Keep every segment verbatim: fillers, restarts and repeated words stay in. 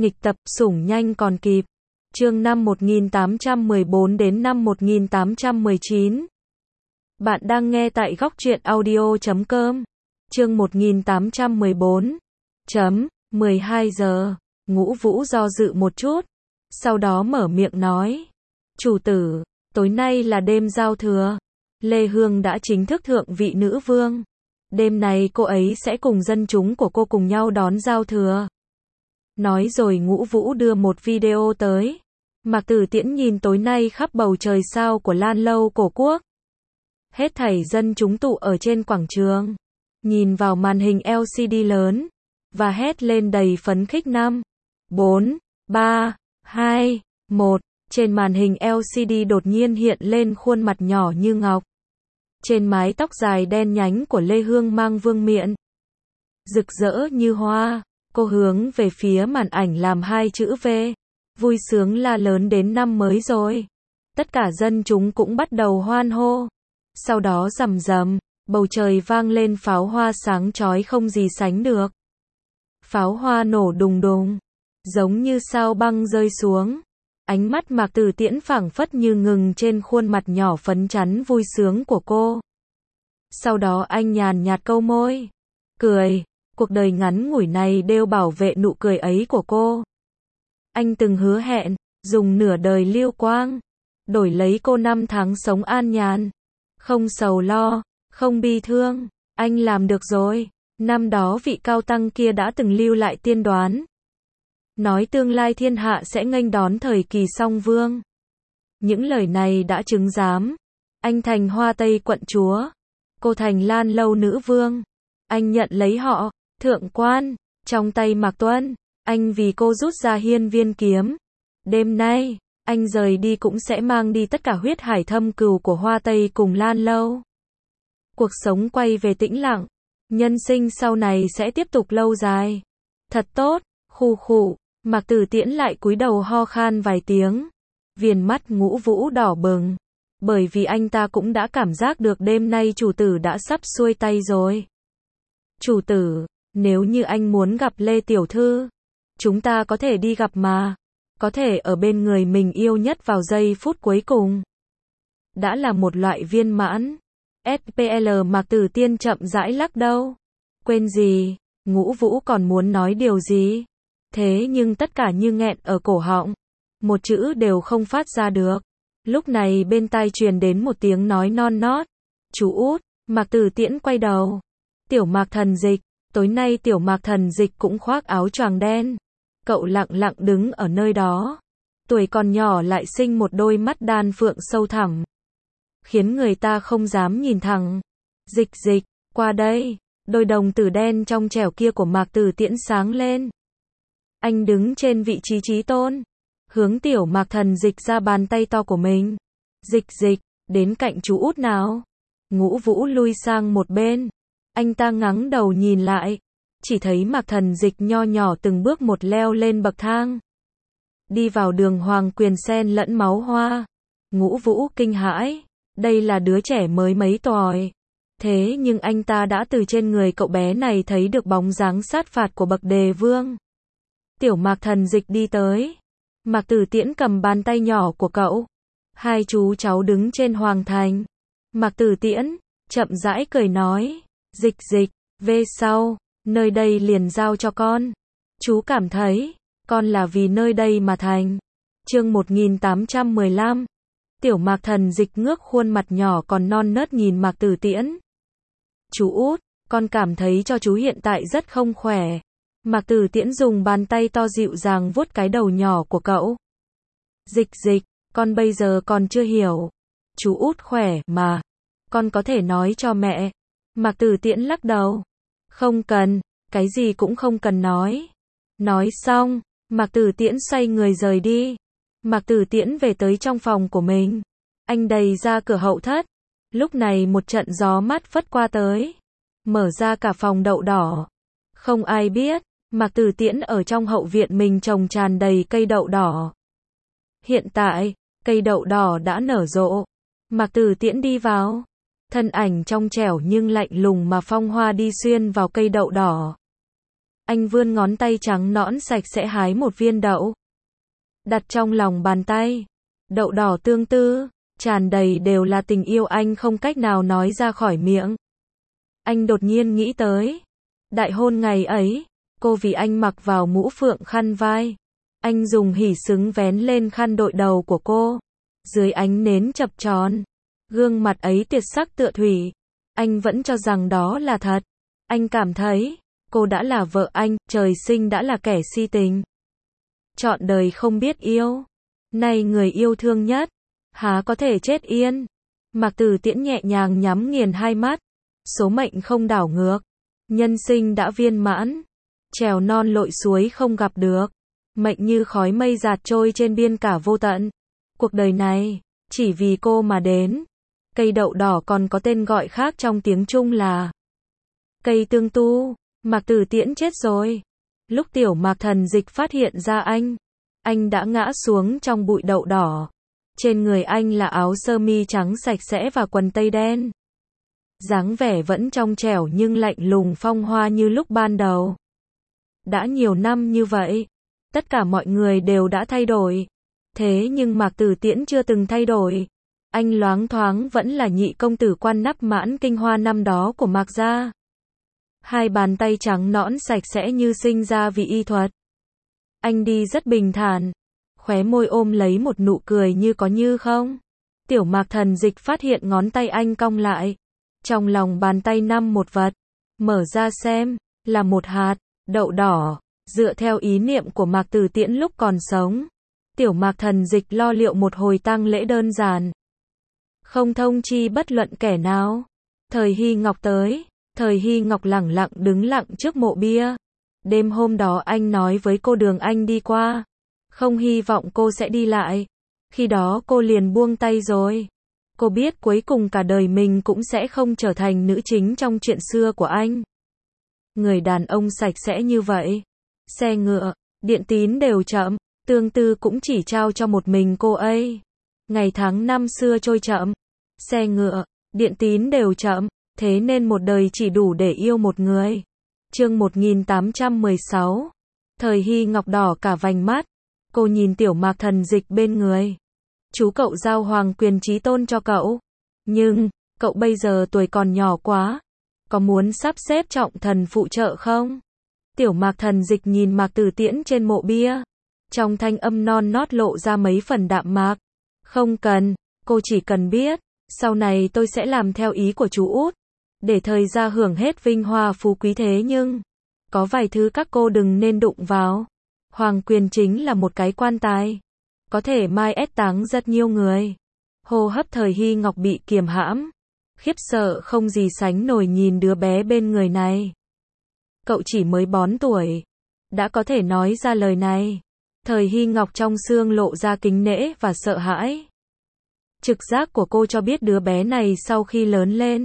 Nghịch tập, sủng nhanh còn kịp. Chương năm một nghìn tám trăm mười bốn đến năm một nghìn tám trăm mười chín. Bạn đang nghe tại góc truyện audio chấm com. Chương một nghìn tám trăm mười bốn. Chấm, mười hai giờ. Ngũ Vũ do dự một chút, sau đó mở miệng nói. Chủ tử, tối nay là đêm giao thừa. Lê Hương đã chính thức thượng vị nữ vương. Đêm này cô ấy sẽ cùng dân chúng của cô cùng nhau đón giao thừa. Nói rồi Ngũ Vũ đưa một video tới. Mạc Tử Tiễn nhìn tối nay khắp bầu trời sao của Lan Lâu cổ quốc. Hết thảy dân chúng tụ ở trên quảng trường, nhìn vào màn hình lờ xê đê lớn, và hét lên đầy phấn khích năm, bốn, ba, hai, một. Trên màn hình lờ xê đê đột nhiên hiện lên khuôn mặt nhỏ như ngọc. Trên mái tóc dài đen nhánh của Lê Hương mang vương miện rực rỡ như hoa, cô hướng về phía màn ảnh làm hai chữ V. Vui sướng la lớn đến năm mới rồi. Tất cả dân chúng cũng bắt đầu hoan hô. Sau đó rầm rầm, bầu trời vang lên pháo hoa sáng chói không gì sánh được. Pháo hoa nổ đùng đùng, giống như sao băng rơi xuống. Ánh mắt Mạc Tử Tiễn phảng phất như ngừng trên khuôn mặt nhỏ phấn chấn vui sướng của cô. Sau đó anh nhàn nhạt câu môi, cười, cuộc đời ngắn ngủi này đều bảo vệ nụ cười ấy của cô. Anh từng hứa hẹn, dùng nửa đời lưu quang, đổi lấy cô năm tháng sống an nhàn, không sầu lo, không bi thương. Anh làm được rồi. Năm đó vị cao tăng kia đã từng lưu lại tiên đoán, nói tương lai thiên hạ sẽ nghênh đón thời kỳ song vương. Những lời này đã chứng giám. Anh thành Hoa Tây quận chúa, cô thành Lan Lâu nữ vương. Anh nhận lấy họ, thượng quan, trong tay Mạc Tuân. Anh vì cô rút ra hiên viên kiếm. Đêm nay, anh rời đi cũng sẽ mang đi tất cả huyết hải thâm cừu của Hoa Tây cùng Lan Lâu. Cuộc sống quay về tĩnh lặng. Nhân sinh sau này sẽ tiếp tục lâu dài. Thật tốt, khù khụ. Mạc Tử Tiễn lại cúi đầu ho khan vài tiếng. Viền mắt Ngũ Vũ đỏ bừng. Bởi vì anh ta cũng đã cảm giác được đêm nay chủ tử đã sắp xuôi tay rồi. Chủ tử, nếu như anh muốn gặp Lê Tiểu Thư, chúng ta có thể đi gặp mà. Có thể ở bên người mình yêu nhất vào giây phút cuối cùng. Đã là một loại viên mãn. ét pê lờ Mạc Tử Tiễn chậm rãi lắc đầu. Quên gì? Ngũ Vũ còn muốn nói điều gì? Thế nhưng tất cả như nghẹn ở cổ họng. Một chữ đều không phát ra được. Lúc này bên tai truyền đến một tiếng nói non nót. Chú út. Mạc Tử Tiễn quay đầu. Tiểu Mạc Thần Dịch. Tối nay Tiểu Mạc Thần Dịch cũng khoác áo choàng đen. Cậu lặng lặng đứng ở nơi đó. Tuổi còn nhỏ lại sinh một đôi mắt đan phượng sâu thẳm, khiến người ta không dám nhìn thẳng. Dịch dịch, qua đây. Đôi đồng tử đen trong trẻo kia của Mạc Tử Tiễn sáng lên. Anh đứng trên vị trí chí tôn, hướng Tiểu Mạc Thần Dịch ra bàn tay to của mình. Dịch dịch, đến cạnh chú út nào. Ngũ Vũ lui sang một bên. Anh ta ngẩng đầu nhìn lại. Chỉ thấy Mạc Thần Dịch nho nhỏ từng bước một leo lên bậc thang. Đi vào đường hoàng quyền sen lẫn máu hoa. Ngũ Vũ kinh hãi. Đây là đứa trẻ mới mấy tuổi. Thế nhưng anh ta đã từ trên người cậu bé này thấy được bóng dáng sát phạt của bậc đề vương. Tiểu Mạc Thần Dịch đi tới. Mạc Tử Tiễn cầm bàn tay nhỏ của cậu. Hai chú cháu đứng trên hoàng thành. Mạc Tử Tiễn chậm rãi cười nói. Dịch dịch, về sau, nơi đây liền giao cho con. Chú cảm thấy, con là vì nơi đây mà thành. Chương một nghìn tám trăm mười lăm. Tiểu Mạc Thần Dịch ngước khuôn mặt nhỏ còn non nớt nhìn Mạc Tử Tiễn. Chú út, con cảm thấy cho chú hiện tại rất không khỏe. Mạc Tử Tiễn dùng bàn tay to dịu dàng vuốt cái đầu nhỏ của cậu. Dịch dịch, con bây giờ còn chưa hiểu. Chú út khỏe mà. Con có thể nói cho mẹ. Mạc Tử Tiễn lắc đầu. Không cần, cái gì cũng không cần nói. Nói xong, Mạc Tử Tiễn xoay người rời đi. Mạc Tử Tiễn về tới trong phòng của mình. Anh đẩy ra cửa hậu thất. Lúc này một trận gió mát phất qua tới, mở ra cả phòng đậu đỏ. Không ai biết, Mạc Tử Tiễn ở trong hậu viện mình trồng tràn đầy cây đậu đỏ. Hiện tại, cây đậu đỏ đã nở rộ. Mạc Tử Tiễn đi vào. Thân ảnh trong trẻo nhưng lạnh lùng mà phong hoa đi xuyên vào cây đậu đỏ. Anh vươn ngón tay trắng nõn sạch sẽ hái một viên đậu. Đặt trong lòng bàn tay. Đậu đỏ tương tư, tràn đầy đều là tình yêu anh không cách nào nói ra khỏi miệng. Anh đột nhiên nghĩ tới. Đại hôn ngày ấy, cô vì anh mặc vào mũ phượng khăn vai. Anh dùng hỉ xứng vén lên khăn đội đầu của cô. Dưới ánh nến chập chờn, gương mặt ấy tuyệt sắc tựa thủy. Anh vẫn cho rằng đó là thật. Anh cảm thấy, cô đã là vợ anh, trời sinh đã là kẻ si tình. Trọn đời không biết yêu. Nay người yêu thương nhất, há có thể chết yên. Mạc Tử Tiễn nhẹ nhàng nhắm nghiền hai mắt. Số mệnh không đảo ngược. Nhân sinh đã viên mãn. Trèo non lội suối không gặp được. Mệnh như khói mây dạt trôi trên biên cả vô tận. Cuộc đời này, chỉ vì cô mà đến. Cây đậu đỏ còn có tên gọi khác trong tiếng Trung là cây tương tu. Mạc Tử Tiễn chết rồi. Lúc Tiểu Mạc Thần Dịch phát hiện ra anh, anh đã ngã xuống trong bụi đậu đỏ. Trên người anh là áo sơ mi trắng sạch sẽ và quần tây đen. Dáng vẻ vẫn trong trẻo nhưng lạnh lùng phong hoa như lúc ban đầu. Đã nhiều năm như vậy, tất cả mọi người đều đã thay đổi. Thế nhưng Mạc Tử Tiễn chưa từng thay đổi. Anh loáng thoáng vẫn là nhị công tử quan nắp mãn kinh hoa năm đó của Mạc gia. Hai bàn tay trắng nõn sạch sẽ như sinh ra vì y thuật. Anh đi rất bình thản, khóe môi ôm lấy một nụ cười như có như không. Tiểu Mạc Thần Dịch phát hiện ngón tay anh cong lại. Trong lòng bàn tay nằm một vật. Mở ra xem, là một hạt đậu đỏ. Dựa theo ý niệm của Mạc Tử Tiễn lúc còn sống, Tiểu Mạc Thần Dịch lo liệu một hồi tang lễ đơn giản. Không thông chi bất luận kẻ nào. Thời Hy Ngọc tới. Thời Hy Ngọc lẳng lặng đứng lặng trước mộ bia. Đêm hôm đó anh nói với cô đường anh đi qua. Không hy vọng cô sẽ đi lại. Khi đó cô liền buông tay rồi. Cô biết cuối cùng cả đời mình cũng sẽ không trở thành nữ chính trong chuyện xưa của anh. Người đàn ông sạch sẽ như vậy. Xe ngựa, điện tín đều chậm. Tương tư cũng chỉ trao cho một mình cô ấy. Ngày tháng năm xưa trôi chậm. Xe ngựa, điện tín đều chậm. Thế nên một đời chỉ đủ để yêu một người. Chương một nghìn tám trăm mười sáu. Thời Hy Ngọc đỏ cả vành mắt. Cô nhìn Tiểu Mạc Thần Dịch bên người. Chú cậu giao hoàng quyền chí tôn cho cậu. Nhưng, cậu bây giờ tuổi còn nhỏ quá. Có muốn sắp xếp trọng thần phụ trợ không? Tiểu Mạc Thần Dịch nhìn Mạc Tử Tiễn trên mộ bia. Trong thanh âm non nót lộ ra mấy phần đạm mạc. Không cần, cô chỉ cần biết. Sau này tôi sẽ làm theo ý của chú út. Để thời gia hưởng hết vinh hoa phú quý thế nhưng. Có vài thứ các cô đừng nên đụng vào. Hoàng quyền chính là một cái quan tài. Có thể mai ép táng rất nhiều người. Hô hấp Thời Hy Ngọc bị kiềm hãm. Khiếp sợ không gì sánh nổi nhìn đứa bé bên người này. Cậu chỉ mới bốn tuổi. Đã có thể nói ra lời này. Thời Hy Ngọc trong xương lộ ra kính nể và sợ hãi. Trực giác của cô cho biết đứa bé này sau khi lớn lên.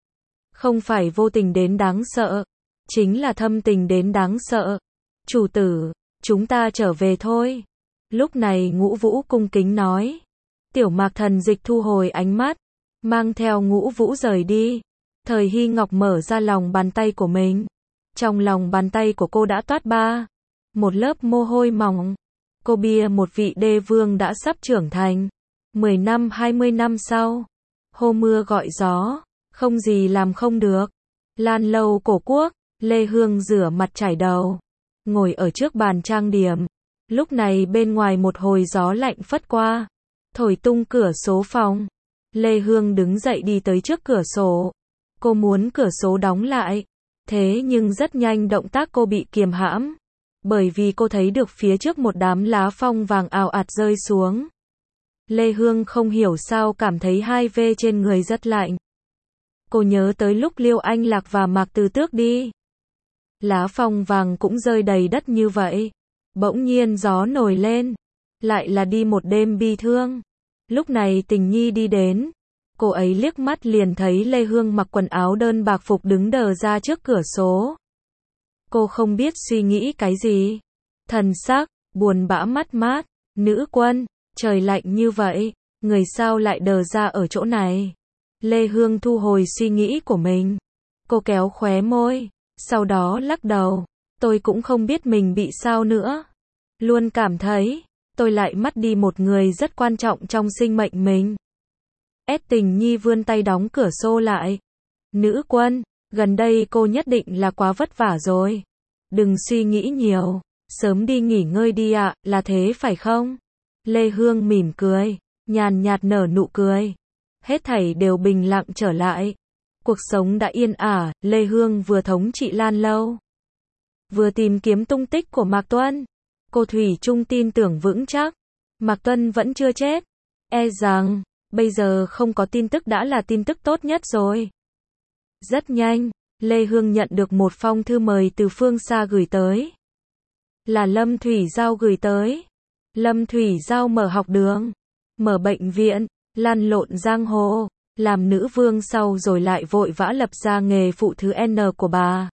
Không phải vô tình đến đáng sợ. Chính là thâm tình đến đáng sợ. Chủ tử, chúng ta trở về thôi. Lúc này Ngũ Vũ cung kính nói. Tiểu Mạc Thần Dịch thu hồi ánh mắt. Mang theo Ngũ Vũ rời đi. Thời Hy Ngọc mở ra lòng bàn tay của mình. Trong lòng bàn tay của cô đã toát ba. Một lớp mồ hôi mỏng. Cô bia một vị đế vương đã sắp trưởng thành. Mười năm hai mươi năm sau. Hô mưa gọi gió. Không gì làm không được. Lan lâu cổ quốc. Lê Hương rửa mặt chải đầu. Ngồi ở trước bàn trang điểm. Lúc này bên ngoài một hồi gió lạnh phất qua. Thổi tung cửa sổ phòng. Lê Hương đứng dậy đi tới trước cửa sổ. Cô muốn cửa sổ đóng lại. Thế nhưng rất nhanh động tác cô bị kiềm hãm. Bởi vì cô thấy được phía trước một đám lá phong vàng ào ạt rơi xuống. Lê Hương không hiểu sao cảm thấy hai vê trên người rất lạnh. Cô nhớ tới lúc Liêu Anh Lạc và Mạc Từ Tước đi. Lá phong vàng cũng rơi đầy đất như vậy. Bỗng nhiên gió nổi lên. Lại là đi một đêm bi thương. Lúc này Tình Nhi đi đến. Cô ấy liếc mắt liền thấy Lê Hương mặc quần áo đơn bạc phục đứng đờ ra trước cửa sổ. Cô không biết suy nghĩ cái gì. Thần sắc, buồn bã mất mát. Nữ quân, trời lạnh như vậy. Người sao lại đờ ra ở chỗ này. Lê Hương thu hồi suy nghĩ của mình. Cô kéo khóe môi. Sau đó lắc đầu. Tôi cũng không biết mình bị sao nữa. Luôn cảm thấy, tôi lại mất đi một người rất quan trọng trong sinh mệnh mình. S Tình Nhi vươn tay đóng cửa xô lại. Nữ quân, gần đây cô nhất định là quá vất vả rồi. Đừng suy nghĩ nhiều, sớm đi nghỉ ngơi đi ạ, là thế phải không? Lê Hương mỉm cười, nhàn nhạt nở nụ cười. Hết thảy đều bình lặng trở lại. Cuộc sống đã yên ả, Lê Hương vừa thống trị Lan Lâu, vừa tìm kiếm tung tích của Mạc Tuân. Cô thủy chung tin tưởng vững chắc, Mạc Tuân vẫn chưa chết. E rằng, bây giờ không có tin tức đã là tin tức tốt nhất rồi. Rất nhanh, Lê Hương nhận được một phong thư mời từ phương xa gửi tới. Là Lâm Thủy Giao gửi tới. Lâm Thủy Giao mở học đường, mở bệnh viện, lăn lộn giang hồ, làm nữ vương sau rồi lại vội vã lập ra nghề phụ thứ N của bà.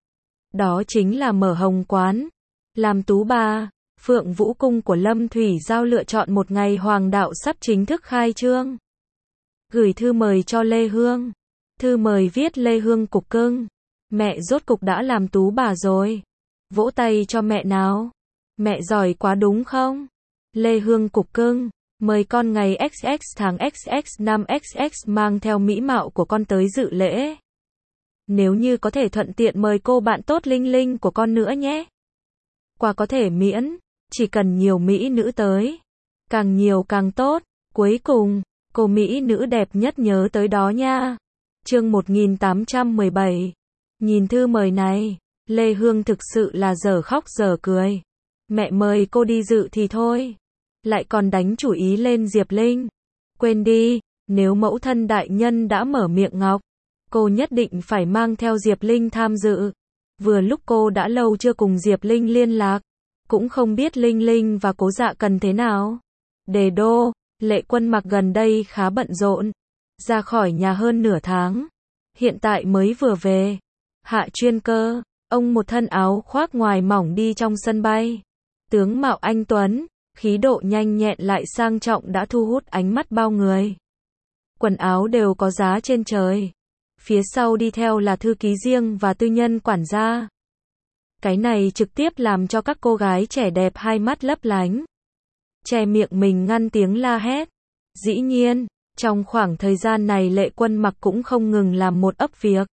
Đó chính là mở hồng quán, làm tú bà. Phượng Vũ Cung của Lâm Thủy Giao lựa chọn một ngày hoàng đạo sắp chính thức khai trương. Gửi thư mời cho Lê Hương. Thư mời viết Lê Hương cục cưng. Mẹ rốt cục đã làm tú bà rồi. Vỗ tay cho mẹ nào. Mẹ giỏi quá đúng không? Lê Hương cục cưng, mời con ngày X X tháng X X năm X X mang theo mỹ mạo của con tới dự lễ. Nếu như có thể thuận tiện mời cô bạn tốt Linh Linh của con nữa nhé. Quà có thể miễn, chỉ cần nhiều mỹ nữ tới. Càng nhiều càng tốt. Cuối cùng, cô mỹ nữ đẹp nhất nhớ tới đó nha. Chương một nghìn tám trăm mười bảy. Nhìn thư mời này, Lê Hương thực sự là dở khóc dở cười. Mẹ mời cô đi dự thì thôi, lại còn đánh chủ ý lên Diệp Linh. Quên đi, nếu mẫu thân đại nhân đã mở miệng ngọc, cô nhất định phải mang theo Diệp Linh tham dự. Vừa lúc cô đã lâu chưa cùng Diệp Linh liên lạc, cũng không biết Linh Linh và Cố Dạ cần thế nào. Đề đô, Lệ Quân Mặc gần đây khá bận rộn, ra khỏi nhà hơn nửa tháng, hiện tại mới vừa về. Hạ chuyên cơ, ông một thân áo khoác ngoài mỏng đi trong sân bay. Tướng mạo anh tuấn, khí độ nhanh nhẹn lại sang trọng đã thu hút ánh mắt bao người. Quần áo đều có giá trên trời. Phía sau đi theo là thư ký riêng và tư nhân quản gia. Cái này trực tiếp làm cho các cô gái trẻ đẹp hai mắt lấp lánh, che miệng mình ngăn tiếng la hét. Dĩ nhiên, trong khoảng thời gian này Lệ Quân Mặc cũng không ngừng làm một ấp việc.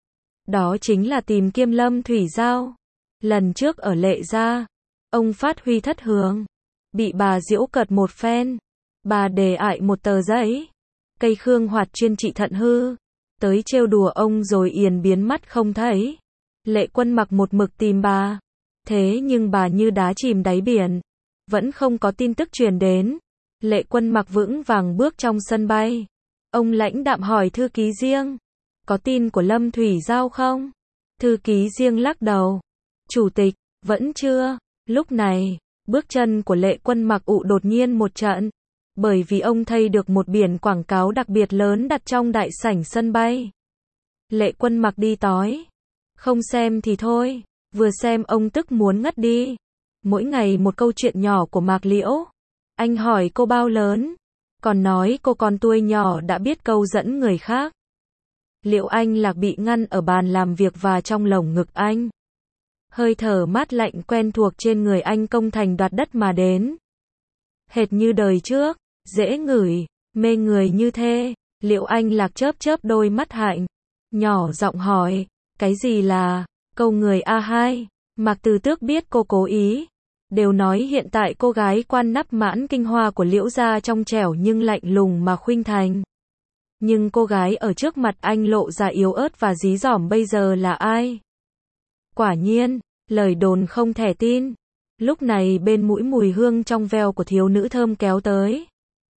Đó chính là tìm kiếm Lâm Thủy Giao. Lần trước ở Lệ gia, ông phát huy thất hướng, bị bà giễu cợt một phen. Bà để ại một tờ giấy, cây khương hoạt chuyên trị thận hư, tới trêu đùa ông rồi yền biến mất không thấy. Lệ Quân Mặc một mực tìm bà, thế nhưng bà như đá chìm đáy biển, vẫn không có tin tức truyền đến. Lệ Quân Mặc vững vàng bước trong sân bay. Ông lãnh đạm hỏi thư ký riêng, có tin của Lâm Thủy Giao không? Thư ký riêng lắc đầu. Chủ tịch, vẫn chưa. Lúc này, bước chân của Lệ Quân Mặc ụ đột nhiên một trận, bởi vì ông thấy được một biển quảng cáo đặc biệt lớn đặt trong đại sảnh sân bay. Lệ Quân Mặc đi tói. Không xem thì thôi, vừa xem ông tức muốn ngất đi. Mỗi ngày một câu chuyện nhỏ của Mạc Liễu. Anh hỏi cô bao lớn, còn nói cô còn tuổi nhỏ đã biết câu dẫn người khác. Liễu Anh Lạc bị ngăn ở bàn làm việc và trong lồng ngực anh. Hơi thở mát lạnh quen thuộc trên người anh công thành đoạt đất mà đến. Hệt như đời trước, dễ ngửi, mê người như thế. Liễu Anh Lạc chớp chớp đôi mắt hạnh, nhỏ giọng hỏi, cái gì là câu người a hai? Mạc Từ Tước biết cô cố ý. Đều nói hiện tại cô gái quan nắp mãn kinh hoa của Liễu gia trong trẻo nhưng lạnh lùng mà khuynh thành. Nhưng cô gái ở trước mặt anh lộ ra yếu ớt và dí dỏm bây giờ là ai? Quả nhiên, lời đồn không thể tin. Lúc này bên mũi mùi hương trong veo của thiếu nữ thơm kéo tới.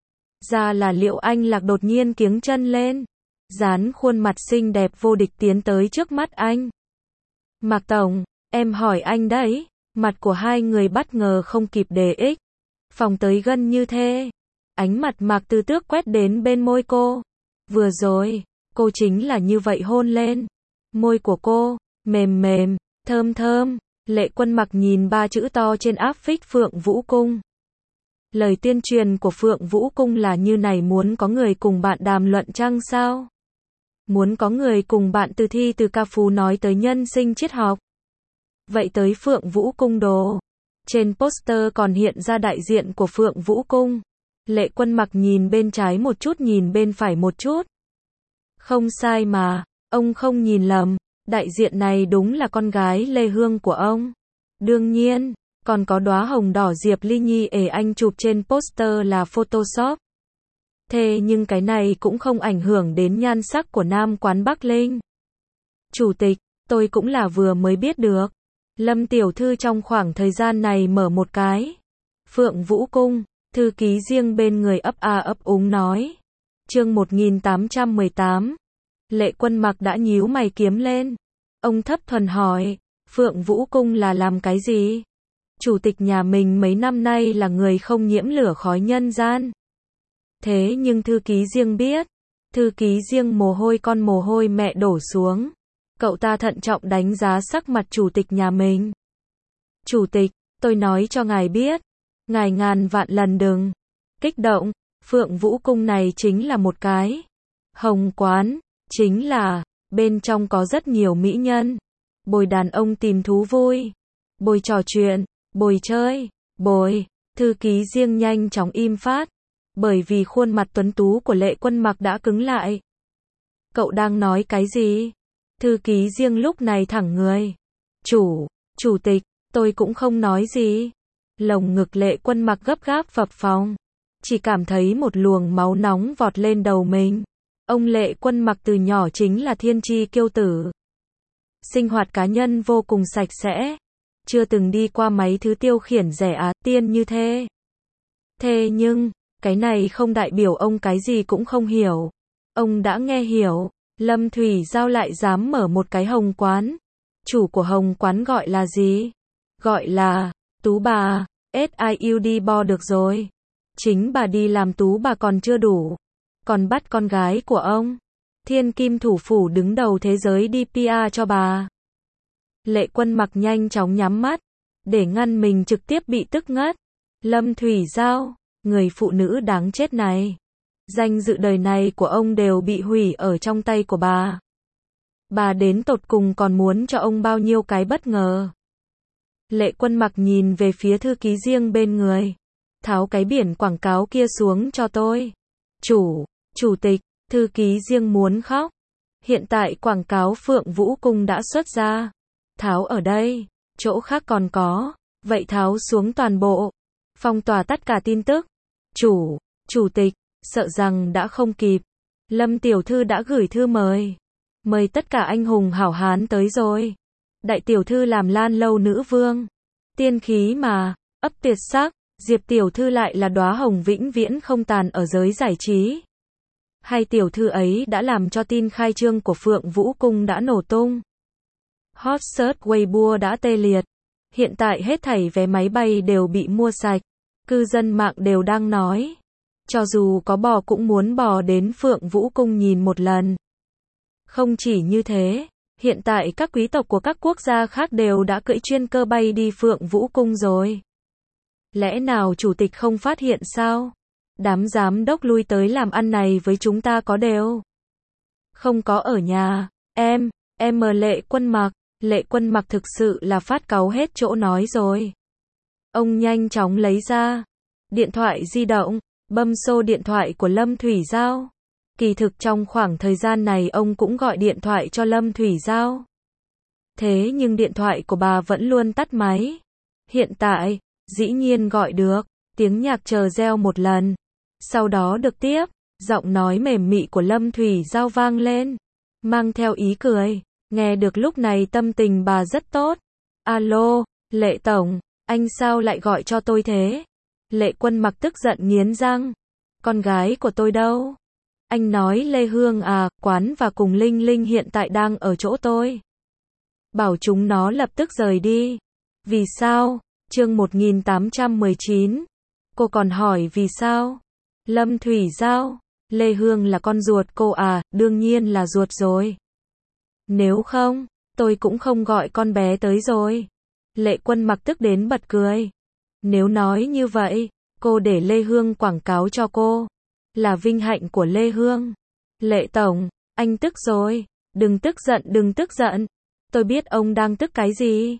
Ra là Liễu Anh Lạc đột nhiên kiếng chân lên, dán khuôn mặt xinh đẹp vô địch tiến tới trước mắt anh. Mạc Tổng, em hỏi anh đấy. Mặt của hai người bất ngờ không kịp đề ích, phòng tới gần như thế. Ánh mặt Mạc Từ Tước quét đến bên môi cô. Vừa rồi, cô chính là như vậy hôn lên. Môi của cô, mềm mềm, thơm thơm. Lệ Quân Mặc nhìn ba chữ to trên áp phích Phượng Vũ Cung. Lời tuyên truyền của Phượng Vũ Cung là như này: muốn có người cùng bạn đàm luận chăng sao? Muốn có người cùng bạn từ thi từ ca phú nói tới nhân sinh triết học. Vậy tới Phượng Vũ Cung đồ. Trên poster còn hiện ra đại diện của Phượng Vũ Cung. Lệ Quân Mặc nhìn bên trái một chút nhìn bên phải một chút. Không sai mà, ông không nhìn lầm, đại diện này đúng là con gái Lê Hương của ông. Đương nhiên, còn có đóa hồng đỏ Diệp Ly Nhi ể anh chụp trên poster là Photoshop. Thế nhưng cái này cũng không ảnh hưởng đến nhan sắc của nam quán Bắc Linh. Chủ tịch, tôi cũng là vừa mới biết được. Lâm tiểu thư trong khoảng thời gian này mở một cái Phượng Vũ Cung, thư ký riêng bên người ấp a ấp úng nói. Chương một nghìn tám trăm mười tám. Lệ Quân Mặc đã nhíu mày kiếm lên. Ông thấp thuần hỏi, Phượng Vũ Cung là làm cái gì? Chủ tịch nhà mình mấy năm nay là người không nhiễm lửa khói nhân gian. Thế nhưng thư ký riêng biết, thư ký riêng mồ hôi con mồ hôi mẹ đổ xuống. Cậu ta thận trọng đánh giá sắc mặt chủ tịch nhà mình. Chủ tịch, tôi nói cho ngài biết, ngài ngàn vạn lần đừng kích động, Phượng Vũ Cung này chính là một cái hồng quán, chính là bên trong có rất nhiều mỹ nhân, bồi đàn ông tìm thú vui, bồi trò chuyện, bồi chơi, bồi, thư ký riêng nhanh chóng im phát, bởi vì khuôn mặt tuấn tú của Lệ Quân Mặc đã cứng lại. Cậu đang nói cái gì? Thư ký riêng lúc này thẳng người. Chủ, chủ tịch, tôi cũng không nói gì. Lồng ngực Lệ Quân Mặc gấp gáp phập phồng. Chỉ cảm thấy một luồng máu nóng vọt lên đầu mình. Ông Lệ Quân Mặc từ nhỏ chính là thiên chi kiêu tử. Sinh hoạt cá nhân vô cùng sạch sẽ. Chưa từng đi qua mấy thứ tiêu khiển rẻ á tiên như thế. Thế nhưng, cái này không đại biểu ông cái gì cũng không hiểu. Ông đã nghe hiểu. Lâm Thủy Giao lại dám mở một cái hồng quán. Chủ của hồng quán gọi là gì? Gọi là Tú Bà, ét i u đê bo được rồi. Chính bà đi làm Tú Bà còn chưa đủ. Còn bắt con gái của ông, thiên kim thủ phủ đứng đầu thế giới đi pê e cho bà. Lệ Quân Mặc nhanh chóng nhắm mắt, để ngăn mình trực tiếp bị tức ngất. Lâm Thủy Giao, người phụ nữ đáng chết này. Danh dự đời này của ông đều bị hủy ở trong tay của bà. Bà đến tột cùng còn muốn cho ông bao nhiêu cái bất ngờ. Lệ Quân Mặc nhìn về phía thư ký riêng bên người. Tháo cái biển quảng cáo kia xuống cho tôi. Chủ, chủ tịch, thư ký riêng muốn khóc. Hiện tại quảng cáo Phượng Vũ Cung đã xuất ra. Tháo ở đây, chỗ khác còn có. Vậy tháo xuống toàn bộ. Phong tỏa tất cả tin tức. Chủ, chủ tịch. Sợ rằng đã không kịp. Lâm tiểu thư đã gửi thư mời. Mời tất cả anh hùng hảo hán tới rồi. Đại tiểu thư làm lan lâu nữ vương. Tiên khí mà, ấp tuyệt sắc. Diệp tiểu thư lại là đóa hồng vĩnh viễn không tàn ở giới giải trí. Hai tiểu thư ấy đã làm cho tin khai trương của Phượng Vũ Cung đã nổ tung. Hot search Weibo đã tê liệt. Hiện tại hết thảy vé máy bay đều bị mua sạch. Cư dân mạng đều đang nói. Cho dù có bò cũng muốn bò đến Phượng Vũ Cung nhìn một lần. Không chỉ như thế, hiện tại các quý tộc của các quốc gia khác đều đã cưỡi chuyên cơ bay đi Phượng Vũ Cung rồi. Lẽ nào chủ tịch không phát hiện sao? Đám giám đốc lui tới làm ăn này với chúng ta có đều không có ở nhà. Em, em mờ Lệ Quân Mặc, Lệ Quân Mặc thực sự là phát cáu hết chỗ nói rồi. Ông nhanh chóng lấy ra điện thoại di động, bấm số điện thoại của Lâm Thủy Giao. Kỳ thực trong khoảng thời gian này ông cũng gọi điện thoại cho Lâm Thủy Giao. Thế nhưng điện thoại của bà vẫn luôn tắt máy. Hiện tại, dĩ nhiên gọi được, tiếng nhạc chờ reo một lần. Sau đó được tiếp, giọng nói mềm mị của Lâm Thủy Giao vang lên, mang theo ý cười. Nghe được lúc này tâm tình bà rất tốt. Alo, Lệ Tổng, anh sao lại gọi cho tôi thế? Lệ Quân Mặc tức giận nghiến răng. Con gái của tôi đâu? Anh nói Lê Hương à, quán và cùng Linh Linh hiện tại đang ở chỗ tôi. Bảo chúng nó lập tức rời đi. Vì sao? Chương một nghìn tám trăm mười chín. Cô còn hỏi vì sao? Lâm Thủy Giao, Lê Hương là con ruột cô à? Đương nhiên là ruột rồi. Nếu không, tôi cũng không gọi con bé tới rồi. Lệ Quân Mặc tức đến bật cười. Nếu nói như vậy, cô để Lê Hương quảng cáo cho cô. Là vinh hạnh của Lê Hương. Lệ Tổng, anh tức rồi. Đừng tức giận, đừng tức giận. Tôi biết ông đang tức cái gì.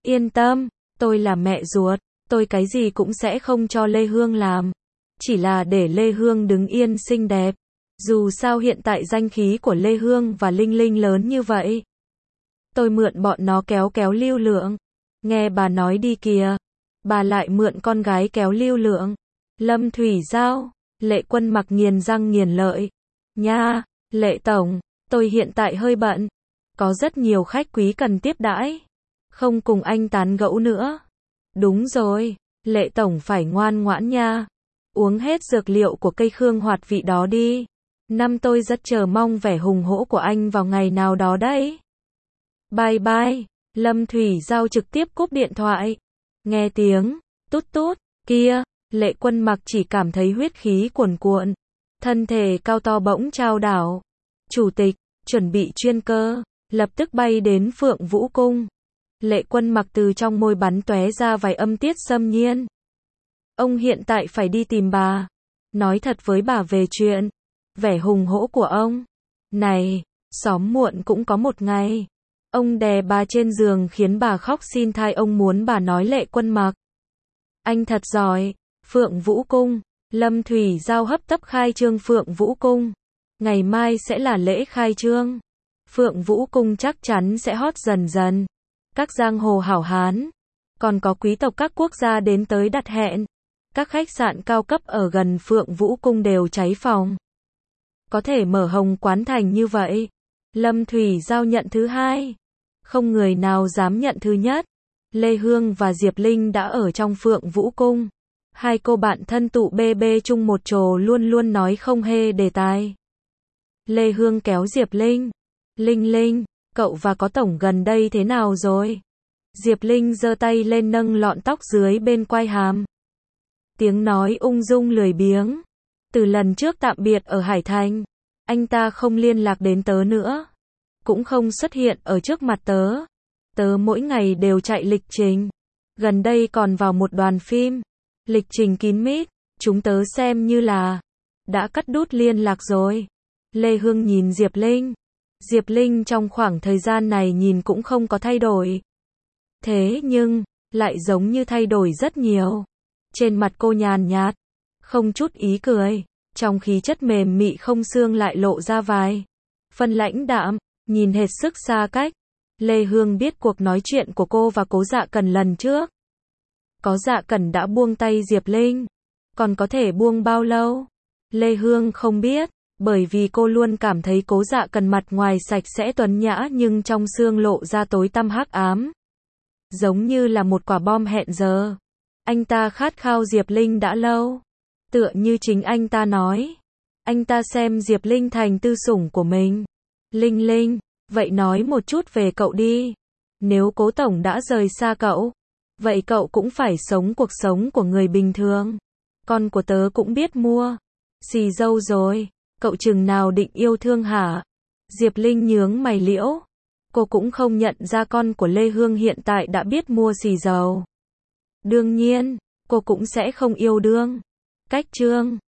Yên tâm, tôi là mẹ ruột, tôi cái gì cũng sẽ không cho Lê Hương làm. Chỉ là để Lê Hương đứng yên xinh đẹp. Dù sao hiện tại danh khí của Lê Hương và Linh Linh lớn như vậy. Tôi mượn bọn nó kéo kéo lưu lượng. Nghe bà nói đi kìa. Bà lại mượn con gái kéo lưu lượng. Lâm Thủy Giao, Lệ Quân Mặc nghiền răng nghiền lợi. Nha, Lệ Tổng, tôi hiện tại hơi bận. Có rất nhiều khách quý cần tiếp đãi. Không cùng anh tán gẫu nữa. Đúng rồi, Lệ Tổng phải ngoan ngoãn nha. Uống hết dược liệu của cây khương hoạt vị đó đi. Năm tôi rất chờ mong vẻ hùng hổ của anh vào ngày nào đó đấy. Bye bye. Lâm Thủy Giao trực tiếp cúp điện thoại. Nghe tiếng tút tút kia, Lệ Quân Mặc chỉ cảm thấy huyết khí cuồn cuộn. Thân thể cao to bỗng chao đảo. Chủ tịch, chuẩn bị chuyên cơ, lập tức bay đến Phượng Vũ Cung. Lệ Quân Mặc từ trong môi bắn tóe ra vài âm tiết xâm nhiên. Ông hiện tại phải đi tìm bà. Nói thật với bà về chuyện. Vẻ hùng hổ của ông. Này, xóm muộn cũng có một ngày. Ông đè bà trên giường khiến bà khóc xin tha, ông muốn bà nói Lệ Quân Mặc. Anh thật giỏi. Phượng Vũ Cung. Lâm Thủy Giao hấp tấp khai trương Phượng Vũ Cung. Ngày mai sẽ là lễ khai trương. Phượng Vũ Cung chắc chắn sẽ hot dần dần. Các giang hồ hảo hán. Còn có quý tộc các quốc gia đến tới đặt hẹn. Các khách sạn cao cấp ở gần Phượng Vũ Cung đều cháy phòng. Có thể mở hồng quán thành như vậy. Lâm Thủy Giao nhận thứ hai. Không người nào dám nhận thứ nhất. Lê Hương và Diệp Linh đã ở trong Phượng Vũ Cung. Hai cô bạn thân tụ bê bê chung một chỗ luôn luôn nói không hề đề tài. Lê Hương kéo Diệp Linh. Linh Linh, cậu và có tổng gần đây thế nào rồi? Diệp Linh giơ tay lên nâng lọn tóc dưới bên quai hàm. Tiếng nói ung dung lười biếng. Từ lần trước tạm biệt ở Hải Thành, anh ta không liên lạc đến tớ nữa. Cũng không xuất hiện ở trước mặt tớ. Tớ mỗi ngày đều chạy lịch trình. Gần đây còn vào một đoàn phim. Lịch trình kín mít, chúng tớ xem như là đã cắt đứt liên lạc rồi. Lê Hương nhìn Diệp Linh. Diệp Linh trong khoảng thời gian này nhìn cũng không có thay đổi. Thế nhưng, lại giống như thay đổi rất nhiều. Trên mặt cô nhàn nhạt, không chút ý cười, trong khí chất mềm mị không xương lại lộ ra vài phần lãnh đạm, nhìn hết sức xa cách. Lê Hương biết cuộc nói chuyện của cô và Cố Dạ Cần lần trước. Có Dạ Cần đã buông tay Diệp Linh. Còn có thể buông bao lâu? Lê Hương không biết, bởi vì cô luôn cảm thấy Cố Dạ Cần mặt ngoài sạch sẽ tuấn nhã nhưng trong xương lộ ra tối tăm hắc ám. Giống như là một quả bom hẹn giờ. Anh ta khát khao Diệp Linh đã lâu. Tựa như chính anh ta nói. Anh ta xem Diệp Linh thành tư sủng của mình. Linh Linh, vậy nói một chút về cậu đi. Nếu Cố Tổng đã rời xa cậu, vậy cậu cũng phải sống cuộc sống của người bình thường. Con của tớ cũng biết mua xì dâu rồi. Cậu chừng nào định yêu thương hả? Diệp Linh nhướng mày liễu. Cô cũng không nhận ra con của Lê Hương hiện tại đã biết mua xì dầu. Đương nhiên, cô cũng sẽ không yêu đương. Cách trương.